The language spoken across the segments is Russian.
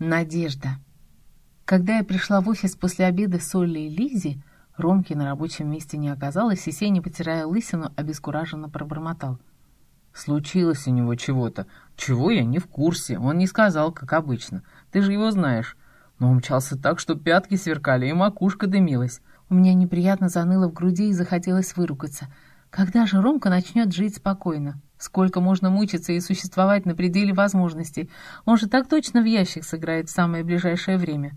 Надежда. Когда я пришла в офис после обеда с Олей и Лизи, Ромки на рабочем месте не оказалось, и Сеня, потирая лысину, обескураженно пробормотал. «Случилось у него чего-то. Чего, я не в курсе. Он не сказал, как обычно. Ты же его знаешь. Но умчался так, что пятки сверкали, и макушка дымилась». У меня неприятно заныло в груди и захотелось выругаться. Когда же Ромка начнет жить спокойно? Сколько можно мучиться и существовать на пределе возможностей? Он же так точно в ящик сыграет в самое ближайшее время.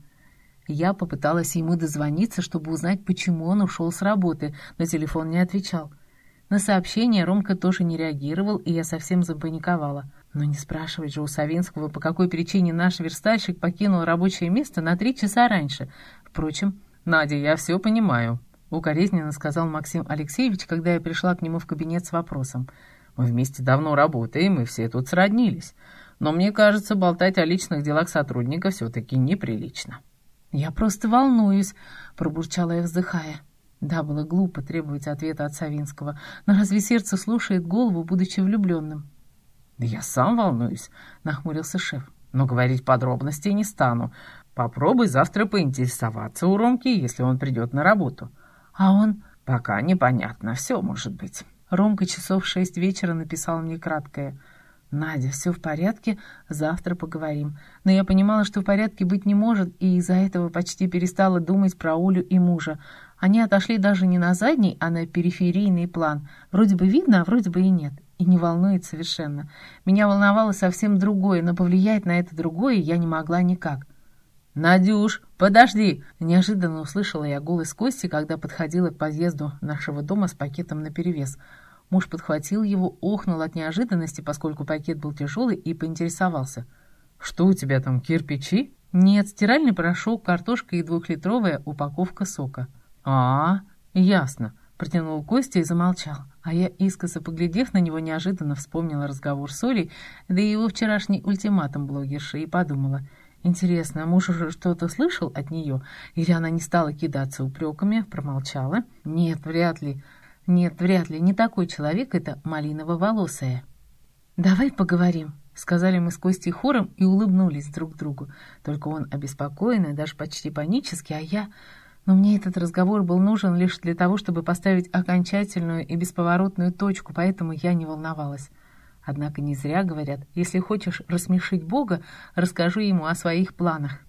Я попыталась ему дозвониться, чтобы узнать, почему он ушел с работы, но телефон не отвечал. На сообщение Ромка тоже не реагировал, и я совсем запаниковала. Но не спрашивать же у Савинского, по какой причине наш верстальщик покинул рабочее место на 3 часа раньше. Впрочем, «Надя, я все понимаю», — укоризненно сказал Максим Алексеевич, когда я пришла к нему в кабинет с вопросом. «Мы вместе давно работаем, и все тут сроднились. Но мне кажется, болтать о личных делах сотрудника все-таки неприлично». «Я просто волнуюсь», — пробурчала я, вздыхая. Да, было глупо требовать ответа от Савинского, но разве сердце слушает голову, будучи влюбленным? «Да я сам волнуюсь», — нахмурился шеф. «Но говорить подробностей не стану. Попробуй завтра поинтересоваться у Ромки, если он придет на работу». «А он?» «Пока непонятно, все может быть». Ромка часов в 6 вечера написал мне краткое: «Надя, все в порядке, завтра поговорим». Но я понимала, что в порядке быть не может, и из-за этого почти перестала думать про Олю и мужа. Они отошли даже не на задний, а на периферийный план. Вроде бы видно, а вроде бы и нет. И не волнует совершенно. Меня волновало совсем другое, но повлиять на это другое я не могла никак. «Надюш, подожди!» Неожиданно услышала я голос Кости, когда подходила к подъезду нашего дома с пакетом наперевес. Муж подхватил его, охнул от неожиданности, поскольку пакет был тяжелый, и поинтересовался. «Что у тебя там, кирпичи?» «Нет, стиральный порошок, картошка и 2-литровая упаковка сока». Ясно», — протянул Костя и замолчал. А я, искоса поглядев на него, неожиданно вспомнила разговор с Олей, да и его вчерашний ультиматум блогерши, и подумала: интересно, муж уже что-то слышал от нее, или она не стала кидаться упреками, промолчала? Нет, вряд ли, не такой человек это малиново-волосая. «Давай поговорим», — сказали мы с Костей хором и улыбнулись друг другу. Только он обеспокоенный, даже почти панически, а я... Но мне этот разговор был нужен лишь для того, чтобы поставить окончательную и бесповоротную точку, поэтому я не волновалась. Однако не зря говорят: если хочешь рассмешить Бога, расскажи ему о своих планах.